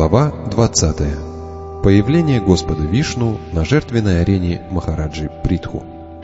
Глава 20. Появление Господа Вишну на жертвенной арене Махараджи Притху.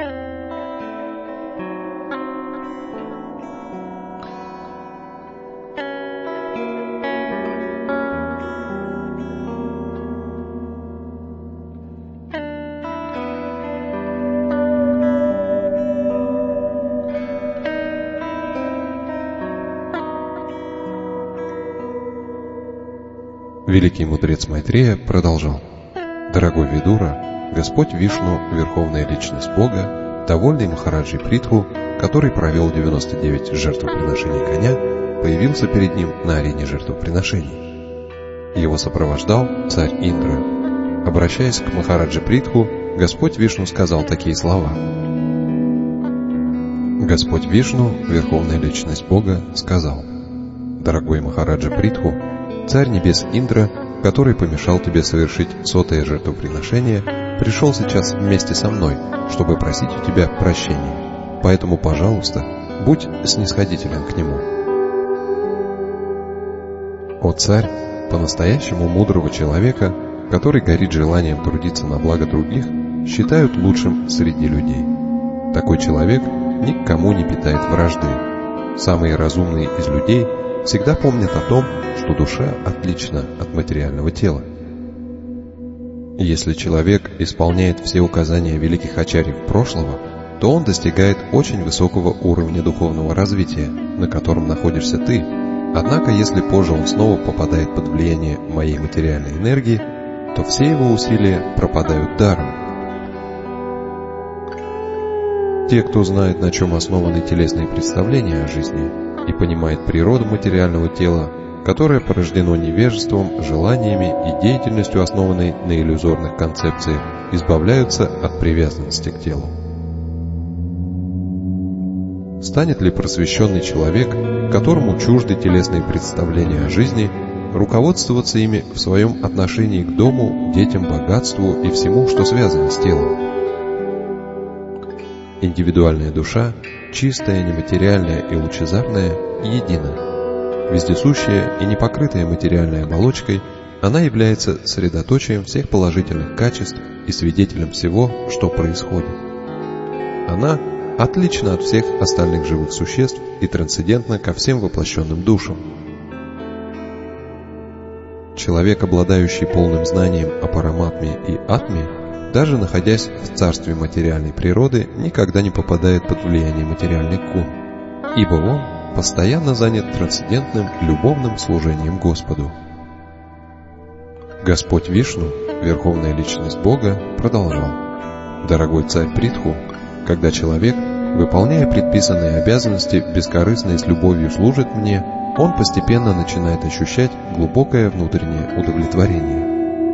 Великий мудрец Майтрея продолжал: «Дорогой Видура, Господь Вишну, Верховная Личность Бога, довольный Махараджи Притху, который провел 99 жертвоприношений коня, появился перед ним на арене жертвоприношений. Его сопровождал царь Индра. Обращаясь к Махараджи Притху, Господь Вишну сказал такие слова: Господь Вишну, Верховная Личность Бога, сказал: «Дорогой Махараджа Притху, Царь Небес Индра, который помешал тебе совершить 100-е жертвоприношение, пришел сейчас вместе со мной, чтобы просить у тебя прощения. Поэтому, пожалуйста, будь снисходителен к нему». О царь, по-настоящему мудрого человека, который горит желанием трудиться на благо других, считают лучшим среди людей. Такой человек ни к кому не питает вражды. Самые разумные из людей всегда помнят о том, что душа отлична от материального тела. Если человек исполняет все указания великих ачарьев прошлого, то он достигает очень высокого уровня духовного развития, на котором находишься ты. Однако, если позже он снова попадает под влияние моей материальной энергии, то все его усилия пропадают даром. Те, кто знает, на чем основаны телесные представления о жизни, и понимает природу материального тела, которое порождено невежеством, желаниями и деятельностью, основанной на иллюзорных концепциях, избавляются от привязанности к телу. Станет ли просвещенный человек, которому чужды телесные представления о жизни, руководствоваться ими в своем отношении к дому, детям, богатству и всему, что связано с телом? Индивидуальная душа, чистая, нематериальная и лучезарная, едина. Вездесущая и непокрытая материальной оболочкой, она является средоточием всех положительных качеств и свидетелем всего, что происходит. Она отлична от всех остальных живых существ и трансцендентна ко всем воплощенным душам. Человек, обладающий полным знанием о параматме и атме, даже находясь в царстве материальной природы, никогда не попадает под влияние материальных гун, ибо он постоянно занят трансцендентным любовным служением Господу. Господь Вишну, Верховная Личность Бога, продолжал: «Дорогой царь Притху, когда человек, выполняя предписанные обязанности, бескорыстно и с любовью служит мне, он постепенно начинает ощущать глубокое внутреннее удовлетворение.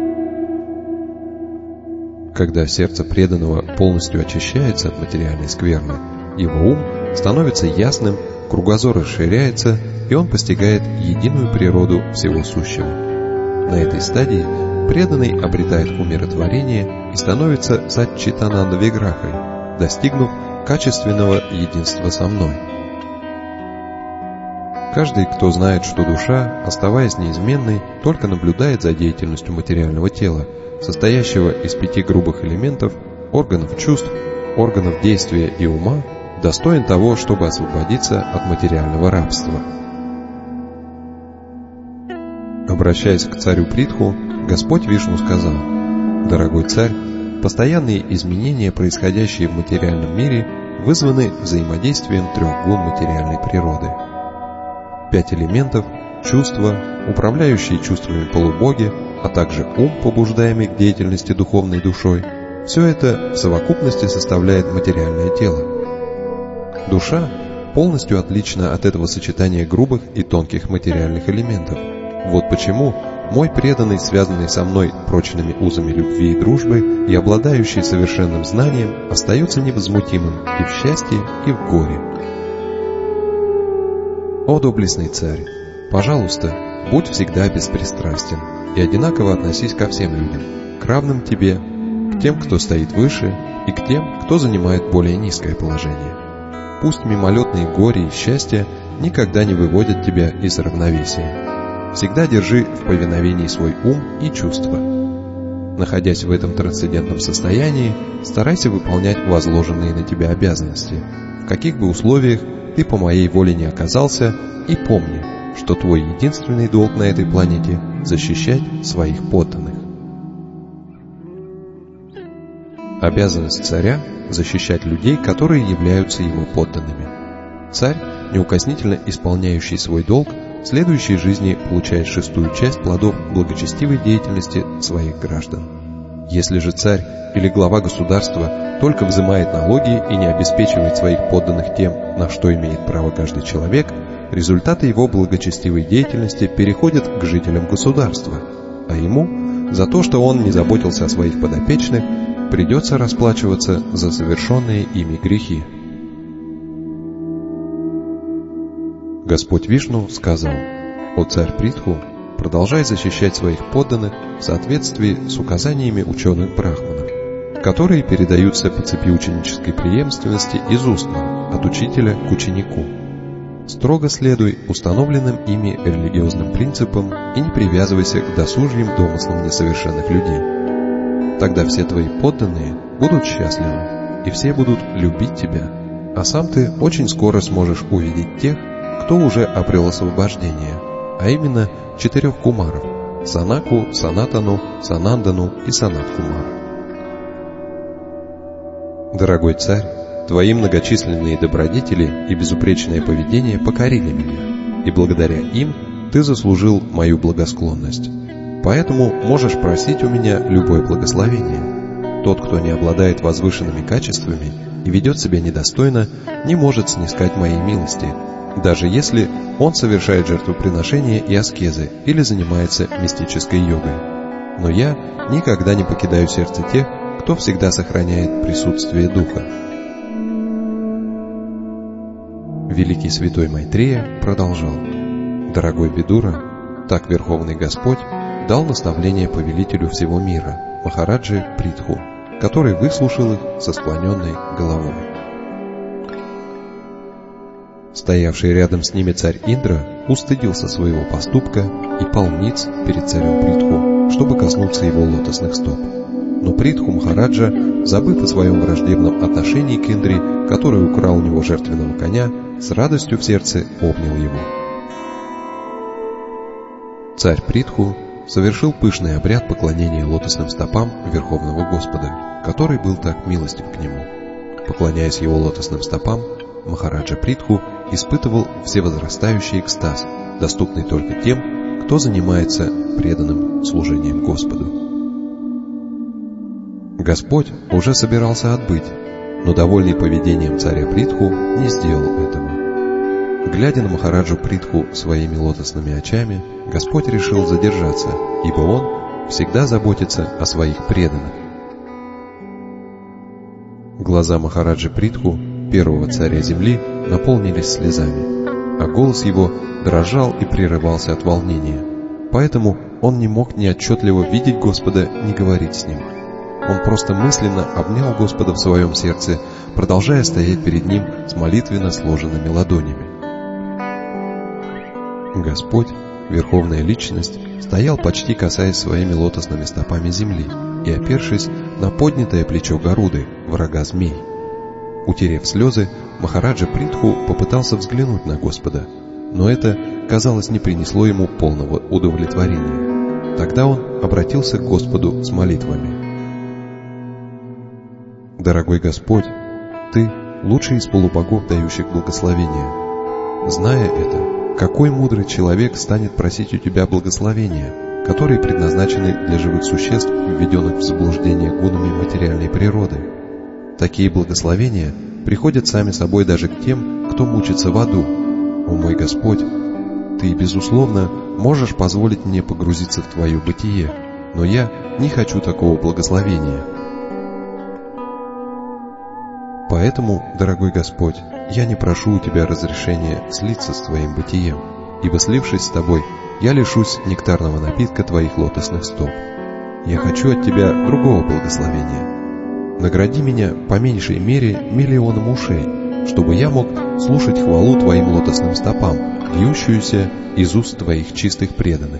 Когда сердце преданного полностью очищается от материальной скверны, его ум становится ясным, кругозор расширяется, и он постигает единую природу всего сущего. На этой стадии преданный обретает умиротворение и становится саччитананда виграхой, достигнув качественного единства со мной. Каждый, кто знает, что душа, оставаясь неизменной, только наблюдает за деятельностью материального тела, состоящего из 5 грубых элементов, органов чувств, органов действия и ума, достоин того, чтобы освободиться от материального рабства». Обращаясь к царю Притху, Господь Вишну сказал: «Дорогой царь, постоянные изменения, происходящие в материальном мире, вызваны взаимодействием 3 гун материальной природы. 5 элементов, чувства, управляющие чувствами полубоги, а также ум, побуждаемый к деятельности духовной душой, все это в совокупности составляет материальное тело. Душа полностью отлична от этого сочетания грубых и тонких материальных элементов. Вот почему мой преданный, связанный со мной прочными узами любви и дружбы и обладающий совершенным знанием, остается невозмутимым и в счастье, и в горе. О доблестный царь, пожалуйста, будь всегда беспристрастен и одинаково относись ко всем людям, к равным тебе, к тем, кто стоит выше, и к тем, кто занимает более низкое положение. Пусть мимолетные горе и счастья никогда не выводят тебя из равновесия. всегда держи в повиновении свой ум и чувства. Находясь в этом трансцендентном состоянии, старайся выполнять возложенные на тебя обязанности, в каких бы условиях ты по моей воле не оказался, и помни, что твой единственный долг на этой планете – защищать своих подданных. Обязанность царя – защищать людей, которые являются его подданными. Царь, неукоснительно исполняющий свой долг, в следующей жизни получает 6-ю часть плодов благочестивой деятельности своих граждан. Если же царь или глава государства только взимает налоги и не обеспечивает своих подданных тем, на что имеет право каждый человек, результаты его благочестивой деятельности переходят к жителям государства, а ему, за то, что он не заботился о своих подопечных, придется расплачиваться за совершенные ими грехи. Господь Вишну сказал: «О царь Притху, продолжай защищать своих подданных в соответствии с указаниями ученых брахманов, которые передаются по цепи ученической преемственности из устного, от учителя к ученику. Строго следуй установленным ими религиозным принципам и не привязывайся к досужьим домыслам несовершенных людей. Тогда все твои подданные будут счастливы, и все будут любить тебя, а сам ты очень скоро сможешь увидеть тех, кто уже обрел освобождение, а именно 4 кумаров – Санаку, Санатану, Санандану и Санат-Кумара. Дорогой царь, твои многочисленные добродетели и безупречное поведение покорили меня, и благодаря им ты заслужил мою благосклонность. Поэтому можешь просить у меня любое благословение. Тот, кто не обладает возвышенными качествами и ведет себя недостойно, не может снискать моей милости, даже если он совершает жертвоприношения и аскезы или занимается мистической йогой. Но я никогда не покидаю сердце тех, кто всегда сохраняет присутствие духа». Великий святой Майтрея продолжал: «Дорогой Видура, так Верховный Господь дал наставление повелителю всего мира, Махараджи Притху, который выслушал их со склоненной головой». Стоявший рядом с ними царь Индра устыдился своего поступка и пал ниц перед царем Притху, чтобы коснуться его лотосных стоп. Но Притху Махараджа, забыв о своем враждебном отношении к Индре, который украл у него жертвенного коня, с радостью в сердце обнял его. Царь Притху совершил пышный обряд поклонения лотосным стопам Верховного Господа, который был так милостив к нему. Поклоняясь его лотосным стопам, Махараджа Притху испытывал всевозрастающий экстаз, доступный только тем, кто занимается преданным служением Господу. Господь уже собирался отбыть, но, довольный поведением царя Притху, не сделал этого. Глядя на Махараджу Притху своими лотосными очами, Господь решил задержаться, ибо Он всегда заботится о своих преданных. Глаза Махараджи Притху, первого царя земли, наполнились слезами, а голос его дрожал и прерывался от волнения, поэтому он не мог ни отчетливо видеть Господа, ни говорить с Ним. Он просто мысленно обнял Господа в своем сердце, продолжая стоять перед Ним с молитвенно сложенными ладонями. Господь, Верховная Личность, стоял почти касаясь своими лотосными стопами земли и опершись на поднятое плечо Гаруды, врага змей. Утерев слезы, Махараджа Притху попытался взглянуть на Господа, но это, казалось, не принесло ему полного удовлетворения. Тогда он обратился к Господу с молитвами: «Дорогой Господь, Ты лучший из полубогов, дающих благословения. Зная это, какой мудрый человек станет просить у Тебя благословения, которые предназначены для живых существ, введенных в заблуждение гунами материальной природы? Такие благословения приходят сами собой даже к тем, кто мучится в аду. О мой Господь, Ты, безусловно, можешь позволить мне погрузиться в Твое бытие, но я не хочу такого благословения. Поэтому, дорогой Господь, я не прошу у Тебя разрешения слиться с Твоим бытием, ибо, слившись с Тобой, я лишусь нектарного напитка Твоих лотосных стоп. Я хочу от Тебя другого благословения. Награди меня по меньшей мере 1 000 000 ушей, чтобы я мог слушать хвалу Твоим лотосным стопам, льющуюся из уст Твоих чистых преданных.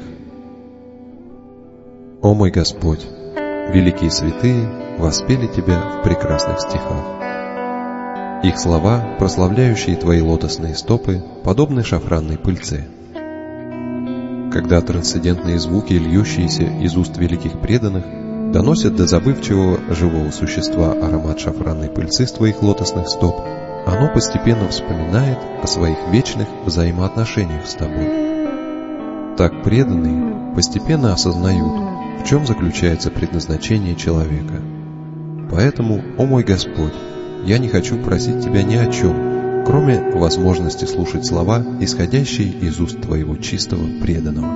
О мой Господь, великие святые воспели Тебя в прекрасных стихах. Их слова, прославляющие Твои лотосные стопы, подобны шафранной пыльце. Когда трансцендентные звуки, льющиеся из уст великих преданных, доносят до забывчивого живого существа аромат шафранной пыльцы с Твоих лотосных стоп, оно постепенно вспоминает о своих вечных взаимоотношениях с Тобой. Так преданные постепенно осознают, в чем заключается предназначение человека. Поэтому, о мой Господь, я не хочу просить Тебя ни о чем, кроме возможности слушать слова, исходящие из уст Твоего чистого преданного.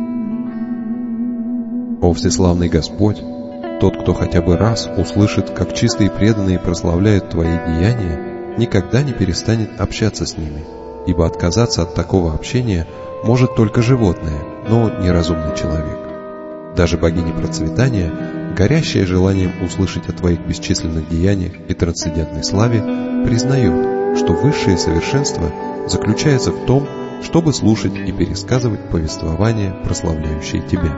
О всеславный Господь, тот, кто хотя бы раз услышит, как чистые преданные прославляют Твои деяния, никогда не перестанет общаться с ними, ибо отказаться от такого общения может только животное, но неразумный человек. Даже богиня процветания, горящая желанием услышать о Твоих бесчисленных деяниях и трансцендентной славе, признает, что высшее совершенство заключается в том, чтобы слушать и пересказывать повествования, прославляющие Тебя.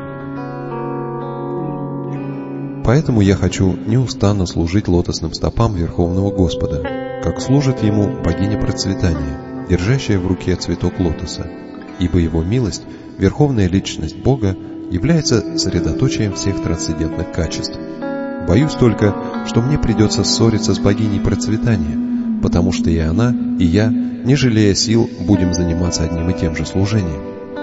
Поэтому я хочу неустанно служить лотосным стопам Верховного Господа, как служит Ему богиня процветания, держащая в руке цветок лотоса, ибо Его милость, верховная личность Бога, является средоточием всех трансцендентных качеств. Боюсь только, что мне придется ссориться с богиней процветания, потому что и она, и я, не жалея сил, будем заниматься одним и тем же служением.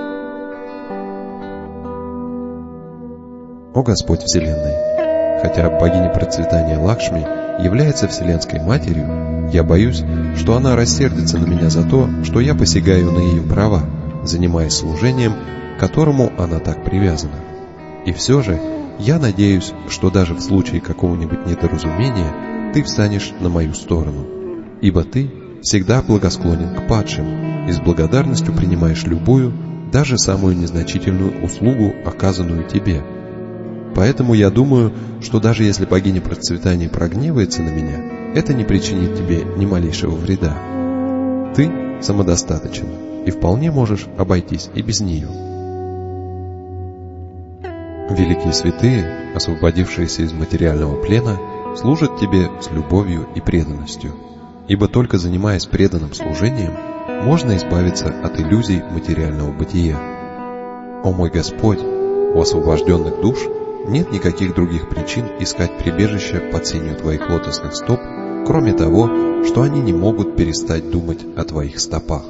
О Господь Вселенной! Хотя богиня процветания Лакшми является Вселенской Матерью, я боюсь, что она рассердится на меня за то, что я посягаю на ее права, занимаясь служением, к которому она так привязана. И все же, я надеюсь, что даже в случае какого-нибудь недоразумения ты встанешь на мою сторону, ибо ты всегда благосклонен к падшим и с благодарностью принимаешь любую, даже самую незначительную услугу, оказанную тебе. Поэтому я думаю, что даже если богиня процветания прогневается на меня, это не причинит тебе ни малейшего вреда. Ты самодостаточен и вполне можешь обойтись и без нее. Великие святые, освободившиеся из материального плена, служат тебе с любовью и преданностью, ибо только занимаясь преданным служением, можно избавиться от иллюзий материального бытия. О мой Господь, у освобожденных душ нет никаких других причин искать прибежище под сенью Твоих лотосных стоп, кроме того, что они не могут перестать думать о Твоих стопах.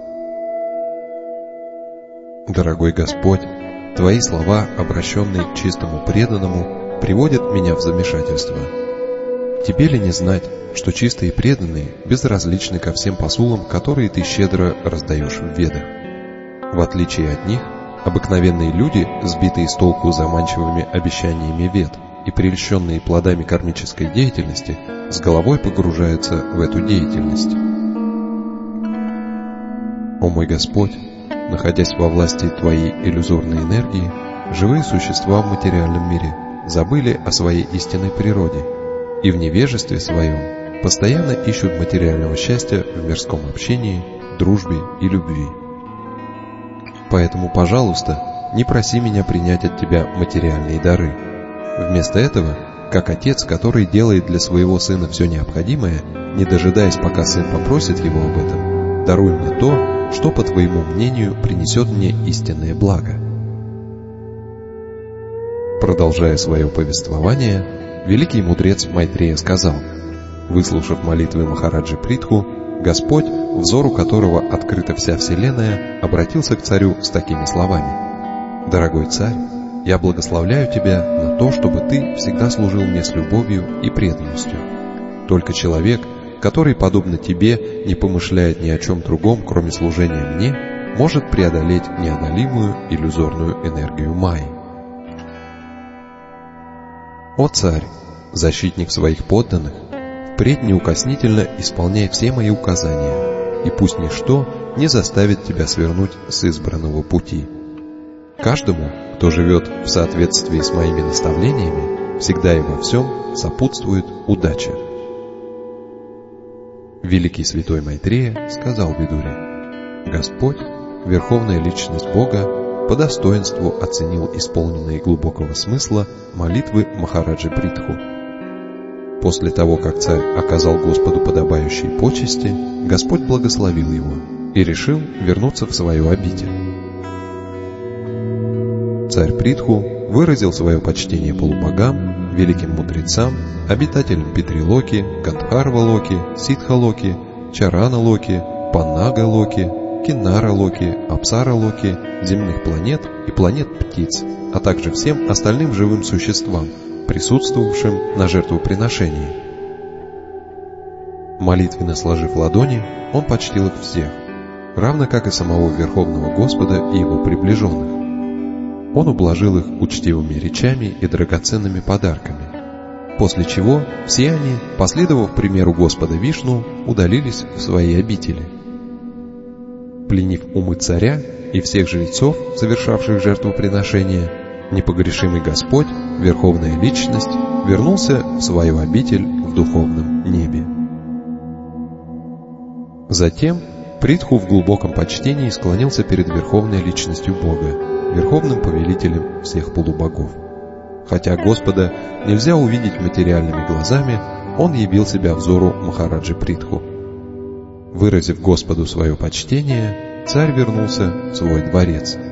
Дорогой Господь, Твои слова, обращенные к чистому преданному, приводят меня в замешательство. Тебе ли не знать, что чистые преданные безразличны ко всем посулам, которые Ты щедро раздаешь в Ведах? В отличие от них, обыкновенные люди, сбитые с толку заманчивыми обещаниями Вед и прельщенные плодами кармической деятельности, с головой погружаются в эту деятельность. О мой Господь, находясь во власти Твоей иллюзорной энергии, живые существа в материальном мире забыли о своей истинной природе и в невежестве своем постоянно ищут материального счастья в мирском общении, дружбе и любви. Поэтому, пожалуйста, не проси меня принять от Тебя материальные дары. Вместо этого, как отец, который делает для своего сына все необходимое, не дожидаясь, пока сын попросит его об этом, даруй мне то, что, по Твоему мнению, принесет мне истинное благо. Продолжая свое повествование, великий мудрец Майтрея сказал: выслушав молитвы Махараджи Притху, Господь, взору которого открыта вся Вселенная, обратился к царю с такими словами: «Дорогой царь, я благословляю тебя на то, чтобы ты всегда служил мне с любовью и преданностью. Только человек, который, подобно тебе, не помышляет ни о чем другом, кроме служения мне, может преодолеть неодолимую иллюзорную энергию Майи. О царь, защитник своих подданных, впредь неукоснительно исполняй все мои указания, и пусть ничто не заставит тебя свернуть с избранного пути. Каждому, кто живет в соответствии с моими наставлениями, всегда и во всем сопутствует удача». Великий святой Майтрея сказал Видуре: «Господь верховная личность Бога по достоинству оценил исполненные глубокого смысла молитвы Махараджи Притху. После того, как царь оказал Господу подобающие почести, Господь благословил его и решил вернуться в свою обитель. Царь Притху выразил свое почтение полубогам, великим мудрецам, обитателям Питрилоки, Гандхарва-Локи, Ситха-Локи, Чарана-Локи, Паннага-Локи, Киннара-Локи, Апсара-Локи, земных планет и планет птиц, а также всем остальным живым существам, присутствовавшим на жертвоприношении. Молитвенно сложив ладони, он почтил их всех, равно как и самого Верховного Господа и его приближенных. Он ублажил их учтивыми речами и драгоценными подарками, после чего все они, последовав примеру Господа Вишну, удалились в свои обители. Пленив умы царя и всех жрецов, совершавших жертвоприношение, непогрешимый Господь, Верховная Личность, вернулся в свою обитель в духовном небе. Затем Притху в глубоком почтении склонился перед Верховной Личностью Бога, Верховным Повелителем всех полубогов. Хотя Господа нельзя увидеть материальными глазами, Он явил себя взору Махараджи Притху. Выразив Господу свое почтение, царь вернулся в свой дворец.